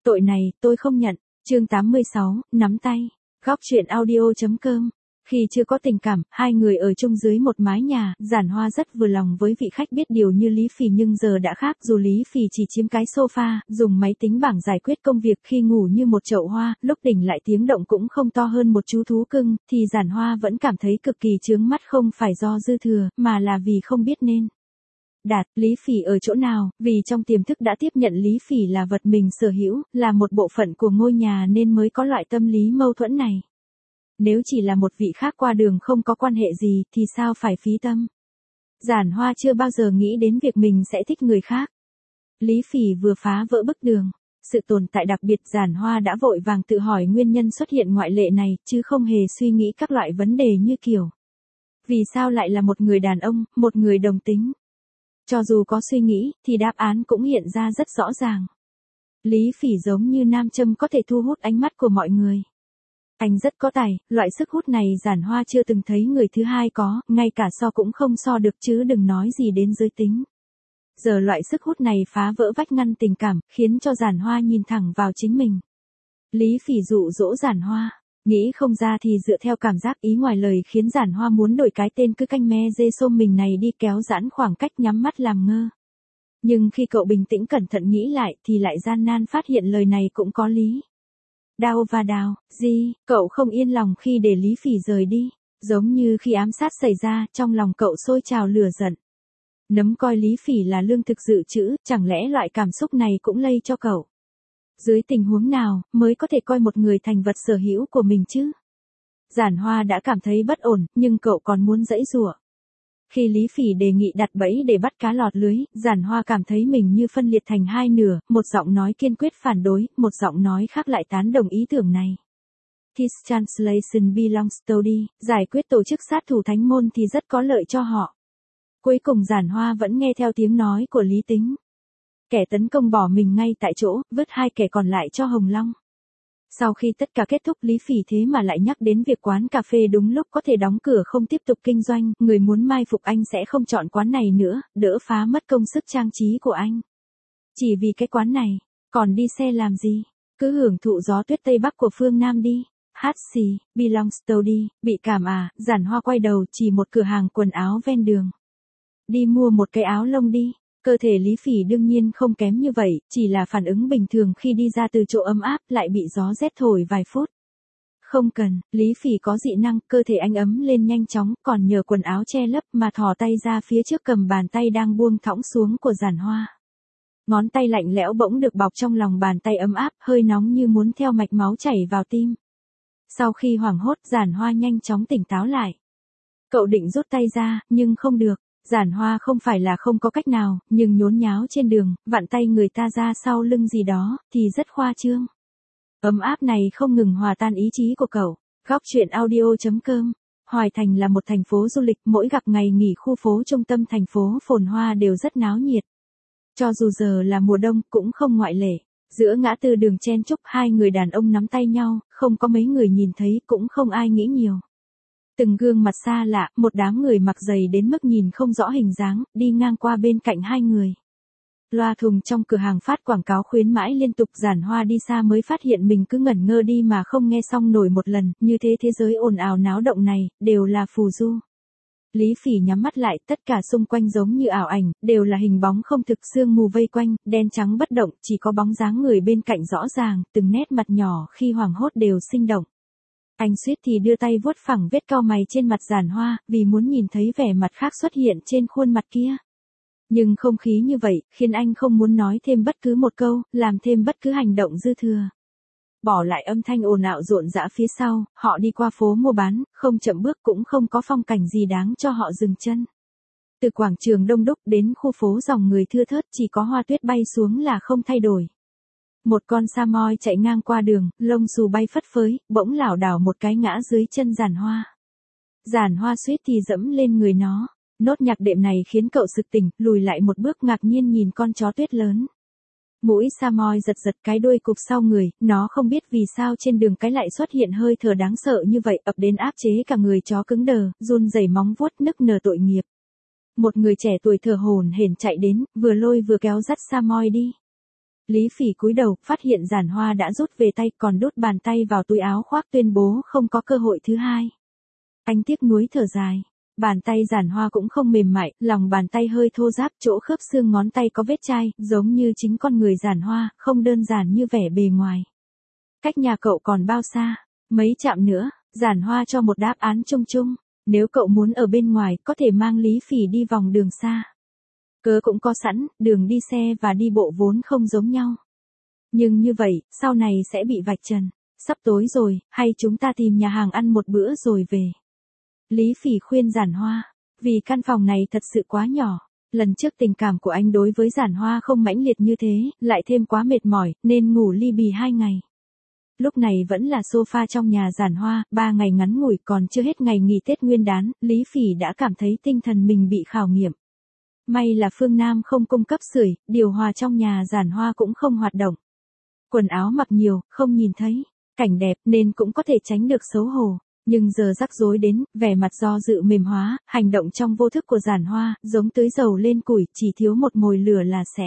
Tội này, tôi không nhận. Chương 86, nắm tay. Góc truyện audio.com. Khi chưa có tình cảm, hai người ở chung dưới một mái nhà, Giản Hoa rất vừa lòng với vị khách biết điều như Lý Phỉ, nhưng giờ đã khác, dù Lý Phỉ chỉ chiếm cái sofa, dùng máy tính bảng giải quyết công việc khi ngủ như một chậu hoa, lúc tỉnh lại tiếng động cũng không to hơn một chú thú cưng, thì Giản Hoa vẫn cảm thấy cực kỳ chướng mắt, không phải do dư thừa, mà là vì không biết nên đạt Lý Phỉ ở chỗ nào, vì trong tiềm thức đã tiếp nhận Lý Phỉ là vật mình sở hữu, là một bộ phận của ngôi nhà nên mới có loại tâm lý mâu thuẫn này. Nếu chỉ là một vị khác qua đường không có quan hệ gì thì sao phải phí tâm. Giản Hoa chưa bao giờ nghĩ đến việc mình sẽ thích người khác. Lý Phỉ vừa phá vỡ bức tường, sự tồn tại đặc biệt, Giản Hoa đã vội vàng tự hỏi nguyên nhân xuất hiện ngoại lệ này, chứ không hề suy nghĩ các loại vấn đề như kiểu vì sao lại là một người đàn ông, một người đồng tính. Cho dù có suy nghĩ, thì đáp án cũng hiện ra rất rõ ràng. Lý Phỉ giống như nam châm có thể thu hút ánh mắt của mọi người. Anh rất có tài, loại sức hút này Giản Hoa chưa từng thấy người thứ hai có, ngay cả so cũng không so được chứ đừng nói gì đến giới tính. Giờ loại sức hút này phá vỡ vách ngăn tình cảm, khiến cho Giản Hoa nhìn thẳng vào chính mình. Lý Phỉ dụ dỗ Giản Hoa, nghĩ không ra thì dựa theo cảm giác ý ngoài lời khiến Giản Hoa muốn đổi cái tên cứ canh me dê xôm mình này đi, kéo giãn khoảng cách, nhắm mắt làm ngơ. Nhưng khi cậu bình tĩnh cẩn thận nghĩ lại thì lại gian nan phát hiện lời này cũng có lý. Đau và đào, gì, cậu không yên lòng khi để Lý Phỉ rời đi, giống như khi ám sát xảy ra, trong lòng cậu sôi trào lửa giận. Nấm coi Lý Phỉ là lương thực dự trữ, chẳng lẽ loại cảm xúc này cũng lây cho cậu? Dưới tình huống nào mới có thể coi một người thành vật sở hữu của mình chứ? Giản Hoa đã cảm thấy bất ổn, nhưng cậu còn muốn giãy giụa. Khi Lý Phỉ đề nghị đặt bẫy để bắt cá lọt lưới, Giản Hoa cảm thấy mình như phân liệt thành hai nửa, một giọng nói kiên quyết phản đối, một giọng nói khác lại tán đồng ý tưởng này. This translation belongs to đi, giải quyết tổ chức sát thủ thánh môn thì rất có lợi cho họ. Cuối cùng Giản Hoa vẫn nghe theo tiếng nói của Lý Tính. Kẻ tấn công bỏ mình ngay tại chỗ, vứt hai kẻ còn lại cho Hồng Long. Sau khi tất cả kết thúc, Lý Phỉ thế mà lại nhắc đến việc quán cà phê đúng lúc có thể đóng cửa không tiếp tục kinh doanh, người muốn mai phục anh sẽ không chọn quán này nữa, đỡ phá mất công sức trang trí của anh. Chỉ vì cái quán này, còn đi xe làm gì, cứ hưởng thụ gió tuyết Tây Bắc của phương Nam đi. Hát xì, belongs to đi, bị cảm à, Giản Hoa quay đầu chỉ một cửa hàng quần áo ven đường. Đi mua một cái áo lông đi. Cơ thể Lý Phỉ đương nhiên không kém như vậy, chỉ là phản ứng bình thường khi đi ra từ chỗ ấm áp lại bị gió rét thổi vài phút. Không cần, Lý Phỉ có dị năng, cơ thể anh ấm lên nhanh chóng, còn nhờ quần áo che lấp mà thò tay ra phía trước cầm bàn tay đang buông thõng xuống của Giản Hoa. Ngón tay lạnh lẽo bỗng được bọc trong lòng bàn tay ấm áp, hơi nóng như muốn theo mạch máu chảy vào tim. Sau khi hoảng hốt, Giản Hoa nhanh chóng tỉnh táo lại. Cậu định rút tay ra, nhưng không được. Giản Hoa không phải là không có cách nào, nhưng nhốn nháo trên đường, vặn tay người ta ra sau lưng gì đó, thì rất khoa trương. Ấm áp này không ngừng hòa tan ý chí của cậu. Góc truyện audio.com. Hoài Thành là một thành phố du lịch, mỗi gặp ngày nghỉ khu phố trung tâm thành phố phồn hoa đều rất náo nhiệt. Cho dù giờ là mùa đông cũng không ngoại lệ. Giữa ngã tư đường chen chúc, hai người đàn ông nắm tay nhau, không có mấy người nhìn thấy, cũng không ai nghĩ nhiều. Từng gương mặt xa lạ, một đám người mặc giày đến mức nhìn không rõ hình dáng, đi ngang qua bên cạnh hai người. Loa thùng trong cửa hàng phát quảng cáo khuyến mãi liên tục, Giản Hoa đi xa mới phát hiện mình cứ ngẩn ngơ đi mà không nghe xong nổi một lần, như thế thế giới ồn ào náo động này, đều là phù du. Lý Phỉ nhắm mắt lại, tất cả xung quanh giống như ảo ảnh, đều là hình bóng không thực, sương mù vây quanh, đen trắng bất động, chỉ có bóng dáng người bên cạnh rõ ràng, từng nét mặt nhỏ khi hoảng hốt đều sinh động. Anh suýt thì đưa tay vuốt phẳng vết cau mày trên mặt Giản Hoa, vì muốn nhìn thấy vẻ mặt khác xuất hiện trên khuôn mặt kia. Nhưng không khí như vậy, khiến anh không muốn nói thêm bất cứ một câu, làm thêm bất cứ hành động dư thừa. Bỏ lại âm thanh ồn ào rộn rã phía sau, họ đi qua phố mua bán, không chậm bước cũng không có phong cảnh gì đáng cho họ dừng chân. Từ quảng trường đông đúc đến khu phố dòng người thưa thớt, chỉ có hoa tuyết bay xuống là không thay đổi. Một con sa moi chạy ngang qua đường, lông xù bay phất phới, bỗng lảo đảo một cái ngã dưới chân Giản Hoa. Giản Hoa suýt thì dẫm lên người nó. Nốt nhạc đệm này khiến cậu sực tỉnh, lùi lại một bước ngạc nhiên nhìn con chó tuyết lớn. Mũi sa moi giật giật cái đuôi cụp sau người, nó không biết vì sao trên đường cái lại xuất hiện hơi thở đáng sợ như vậy, ập đến áp chế cả người chó cứng đờ, run rẩy móng vuốt nức nở tội nghiệp. Một người trẻ tuổi thở hổn hển chạy đến, vừa lôi vừa kéo dắt sa moi đi. Lý Phỉ cúi đầu, phát hiện Giản Hoa đã rút về tay, còn đút bàn tay vào túi áo khoác tuyên bố không có cơ hội thứ hai. Anh tiếc nuối thở dài. Bàn tay Giản Hoa cũng không mềm mại, lòng bàn tay hơi thô ráp, chỗ khớp xương ngón tay có vết chai, giống như chính con người Giản Hoa, không đơn giản như vẻ bề ngoài. Cách nhà cậu còn bao xa? Mấy chạm nữa, Giản Hoa cho một đáp án chung chung. Nếu cậu muốn ở bên ngoài, có thể mang Lý Phỉ đi vòng đường xa. Cớ cũng có sẵn, đường đi xe và đi bộ vốn không giống nhau. Nhưng như vậy, sau này sẽ bị vạch trần. Sắp tối rồi, hay chúng ta tìm nhà hàng ăn một bữa rồi về. Lý Phỉ khuyên Giản Hoa, vì căn phòng này thật sự quá nhỏ. Lần trước tình cảm của anh đối với Giản Hoa không mãnh liệt như thế, lại thêm quá mệt mỏi, nên ngủ li bì 2 ngày. Lúc này vẫn là sofa trong nhà Giản Hoa, 3 ngày ngắn ngủi còn chưa hết ngày nghỉ Tết Nguyên đán, Lý Phỉ đã cảm thấy tinh thần mình bị khảo nghiệm. May là phương Nam không cung cấp sưởi, điều hòa trong nhà Giản Hoa cũng không hoạt động. Quần áo mặc nhiều, không nhìn thấy cảnh đẹp nên cũng có thể tránh được xấu hổ. Nhưng giờ rắc rối đến, vẻ mặt do dự mềm hóa, hành động trong vô thức của Giản Hoa, giống tưới dầu lên củi, chỉ thiếu một mồi lửa là sẽ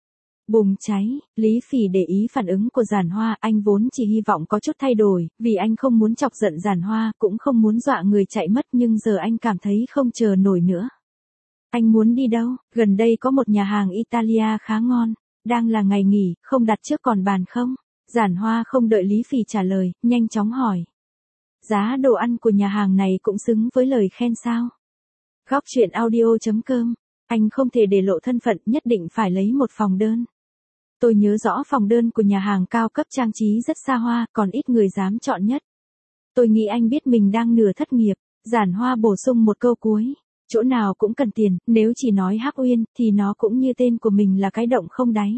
bùng cháy. Lý Phỉ để ý phản ứng của Giản Hoa, anh vốn chỉ hy vọng có chút thay đổi, vì anh không muốn chọc giận Giản Hoa, cũng không muốn dọa người chạy mất, nhưng giờ anh cảm thấy không chờ nổi nữa. Anh muốn đi đâu? Gần đây có một nhà hàng Italia khá ngon, đang là ngày nghỉ, không đặt trước còn bàn không? Giản Hoa không đợi Lý Phỉ trả lời, nhanh chóng hỏi. Giá đồ ăn của nhà hàng này cũng xứng với lời khen sao? Góc truyện audio.com, anh không thể để lộ thân phận, nhất định phải lấy một phòng đơn. Tôi nhớ rõ phòng đơn của nhà hàng cao cấp trang trí rất xa hoa, còn ít người dám chọn nhất. Tôi nghĩ anh biết mình đang nửa thất nghiệp. Giản Hoa bổ sung một câu cuối. Chỗ nào cũng cần tiền, nếu chỉ nói Hắc Uyên, thì nó cũng như tên của mình là cái động không đáy.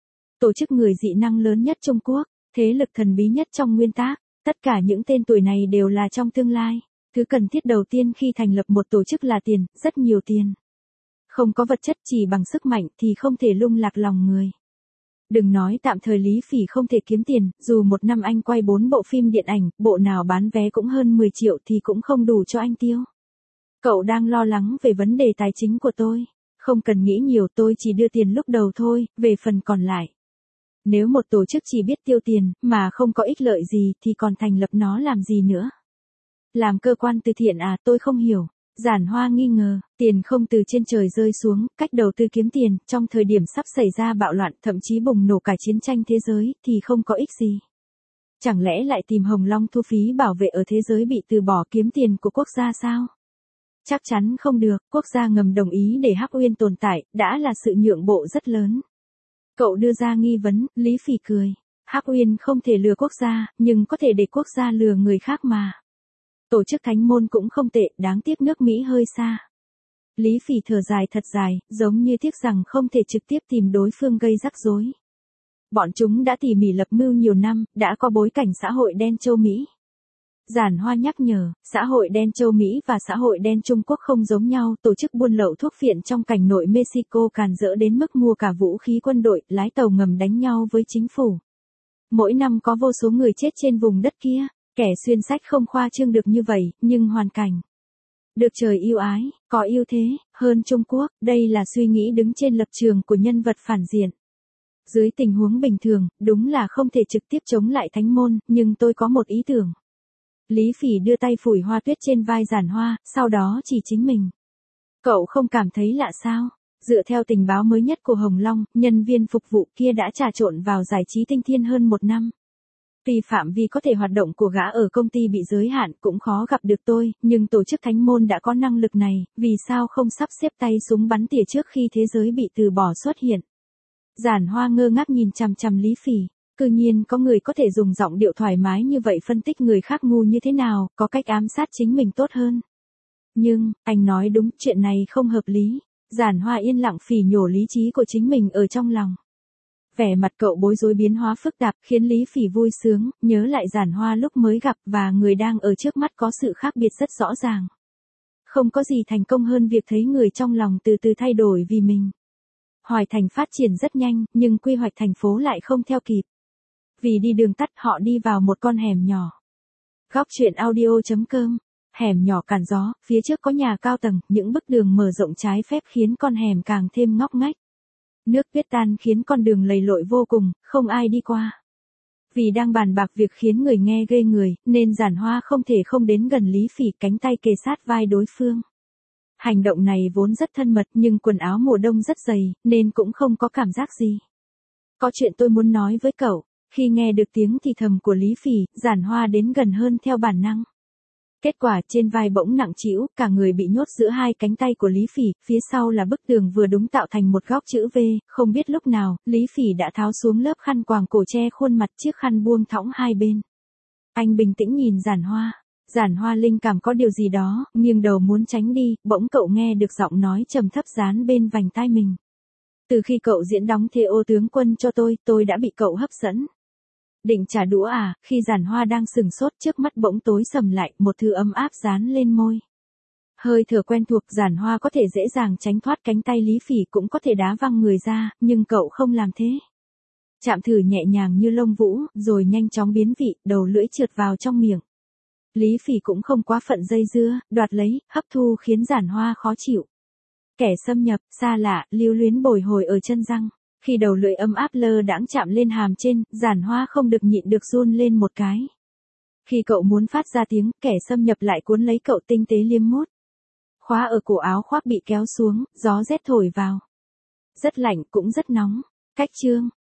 Tổ chức người dị năng lớn nhất Trung Quốc, thế lực thần bí nhất trong nguyên tác, tất cả những tên tuổi này đều là trong tương lai. Thứ cần thiết đầu tiên khi thành lập một tổ chức là tiền, rất nhiều tiền. Không có vật chất, chỉ bằng sức mạnh thì không thể lung lạc lòng người. Đừng nói tạm thời Lý Phỉ không thể kiếm tiền, dù một năm anh quay 4 bộ phim điện ảnh, bộ nào bán vé cũng hơn 10 triệu thì cũng không đủ cho anh tiêu. Cậu đang lo lắng về vấn đề tài chính của tôi. Không cần nghĩ nhiều, tôi chỉ đưa tiền lúc đầu thôi, về phần còn lại. Nếu một tổ chức chỉ biết tiêu tiền, mà không có ích lợi gì thì còn thành lập nó làm gì nữa? Làm cơ quan từ thiện à, tôi không hiểu. Giản Hoa nghi ngờ, tiền không từ trên trời rơi xuống, cách đầu tư kiếm tiền, trong thời điểm sắp xảy ra bạo loạn, thậm chí bùng nổ cả chiến tranh thế giới, thì không có ích gì. Chẳng lẽ lại tìm Hồng Long thu phí bảo vệ ở thế giới bị từ bỏ kiếm tiền của quốc gia sao? Chắc chắn không được, quốc gia ngầm đồng ý để Hắc Uyên tồn tại, đã là sự nhượng bộ rất lớn. Cậu đưa ra nghi vấn, Lý Phỉ cười. Hắc Uyên không thể lừa quốc gia, nhưng có thể để quốc gia lừa người khác mà. Tổ chức thánh môn cũng không tệ, đáng tiếc nước Mỹ hơi xa. Lý Phỉ thở dài thật dài, giống như tiếc rằng không thể trực tiếp tìm đối phương gây rắc rối. Bọn chúng đã tỉ mỉ lập mưu nhiều năm, đã có bối cảnh xã hội đen châu Mỹ. Giản Hoa nhắc nhở, xã hội đen châu Mỹ và xã hội đen Trung Quốc không giống nhau, tổ chức buôn lậu thuốc phiện trong cảnh nội Mexico càn rỡ đến mức mua cả vũ khí quân đội, lái tàu ngầm đánh nhau với chính phủ. Mỗi năm có vô số người chết trên vùng đất kia, kẻ xuyên sách không khoa trương được như vậy, nhưng hoàn cảnh được trời yêu ái, có ưu thế hơn Trung Quốc, đây là suy nghĩ đứng trên lập trường của nhân vật phản diện. Dưới tình huống bình thường, đúng là không thể trực tiếp chống lại thánh môn, nhưng tôi có một ý tưởng. Lý Phỉ đưa tay phủi hoa tuyết trên vai Giản Hoa, sau đó chỉ chính mình. Cậu không cảm thấy lạ sao? Dựa theo tình báo mới nhất của Hồng Long, nhân viên phục vụ kia đã trà trộn vào giải trí Tinh Thiên hơn 1 năm. Vì phạm vi có thể hoạt động của gã ở công ty bị giới hạn cũng khó gặp được tôi, nhưng tổ chức thánh môn đã có năng lực này, vì sao không sắp xếp tay súng bắn tỉa trước khi thế giới bị từ bỏ xuất hiện? Giản Hoa ngơ ngác nhìn chằm chằm Lý Phỉ. Cư nhiên có người có thể dùng giọng điệu thoải mái như vậy phân tích người khác ngu như thế nào, có cách ám sát chính mình tốt hơn. Nhưng, anh nói đúng, chuyện này không hợp lý. Giản Hoa yên lặng phỉ nhổ lý trí của chính mình ở trong lòng. Vẻ mặt cậu bối rối biến hóa phức tạp, khiến Lý Phỉ vui sướng, nhớ lại Giản Hoa lúc mới gặp và người đang ở trước mắt có sự khác biệt rất rõ ràng. Không có gì thành công hơn việc thấy người trong lòng từ từ thay đổi vì mình. Hoài Thành phát triển rất nhanh, nhưng quy hoạch thành phố lại không theo kịp. Vì đi đường tắt họ đi vào một con hẻm nhỏ. Góc truyện audio.com, hẻm nhỏ cản gió, phía trước có nhà cao tầng, những bức đường mở rộng trái phép khiến con hẻm càng thêm ngóc ngách. Nước tuyết tan khiến con đường lầy lội vô cùng, không ai đi qua. Vì đang bàn bạc việc khiến người nghe ghê người, nên Giản Hoa không thể không đến gần Lý Phỉ, cánh tay kề sát vai đối phương. Hành động này vốn rất thân mật nhưng quần áo mùa đông rất dày, nên cũng không có cảm giác gì. Có chuyện tôi muốn nói với cậu. Khi nghe được tiếng thì thầm của Lý Phỉ, Giản Hoa đến gần hơn theo bản năng. Kết quả trên vai bỗng nặng trĩu, cả người bị nhốt giữa hai cánh tay của Lý Phỉ, phía sau là bức tường vừa đúng tạo thành một góc chữ V, không biết lúc nào, Lý Phỉ đã tháo xuống lớp khăn quàng cổ che khuôn mặt, chiếc khăn buông thõng hai bên. Anh bình tĩnh nhìn Giản Hoa. Giản Hoa linh cảm có điều gì đó, nghiêng đầu muốn tránh đi, bỗng cậu nghe được giọng nói trầm thấp dán bên vành tai mình. Từ khi cậu diễn đóng Thê Ô Tướng Quân cho tôi đã bị cậu hấp dẫn. Định trả đũa à? Khi Giản Hoa đang sừng sốt, trước mắt bỗng tối sầm lại, một thứ ấm áp dán lên môi. Hơi thở quen thuộc, Giản Hoa có thể dễ dàng tránh thoát cánh tay Lý Phỉ, cũng có thể đá văng người ra, nhưng cậu không làm thế. Chạm thử nhẹ nhàng như lông vũ, rồi nhanh chóng biến vị, đầu lưỡi trượt vào trong miệng. Lý Phỉ cũng không quá phận dây dưa, đoạt lấy, hấp thu khiến Giản Hoa khó chịu. Kẻ xâm nhập, xa lạ, lưu luyến bồi hồi ở chân răng. Khi đầu lưỡi ấm áp lơ đãng chạm lên hàm trên, Giản Hoa không được nhịn được run lên một cái. Khi cậu muốn phát ra tiếng, kẻ xâm nhập lại cuốn lấy cậu tinh tế liếm mút. Khóa ở cổ áo khoác bị kéo xuống, gió rét thổi vào. Rất lạnh cũng rất nóng. Cách chương